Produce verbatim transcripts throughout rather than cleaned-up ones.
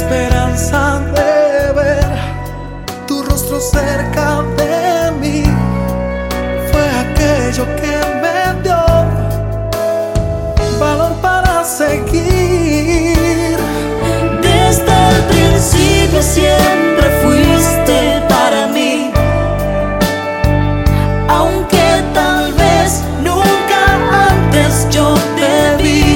esperanza de ver tu rostro cerca de mí fue aquello que me dio valor para seguir. Desde el principio siempre fuiste para mí, aunque tal vez nunca antes yo te vi,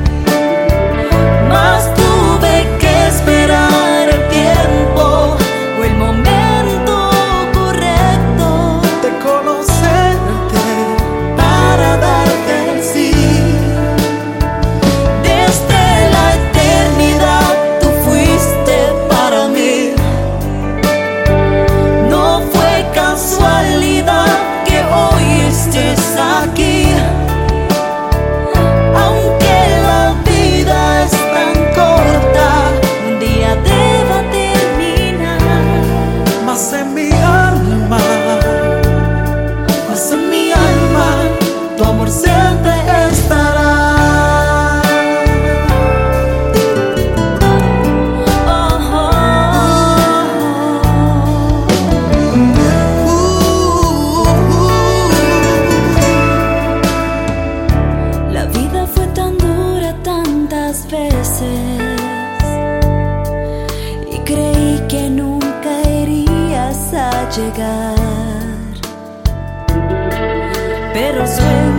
mas tuve que esperar el tiempo o el momento correcto De conocerte para darte el sí. Desde la eternidad tú fuiste para mí. No fue casualidad que hoy estés aquí, aunque la vida es tan corta, un día deba terminar. más en mi alma, Mas en mi alma tu amor siempre estará. Oh, oh, uh, La vida fue tan dura tantas veces y creí que nunca irías a llegar, pero sueño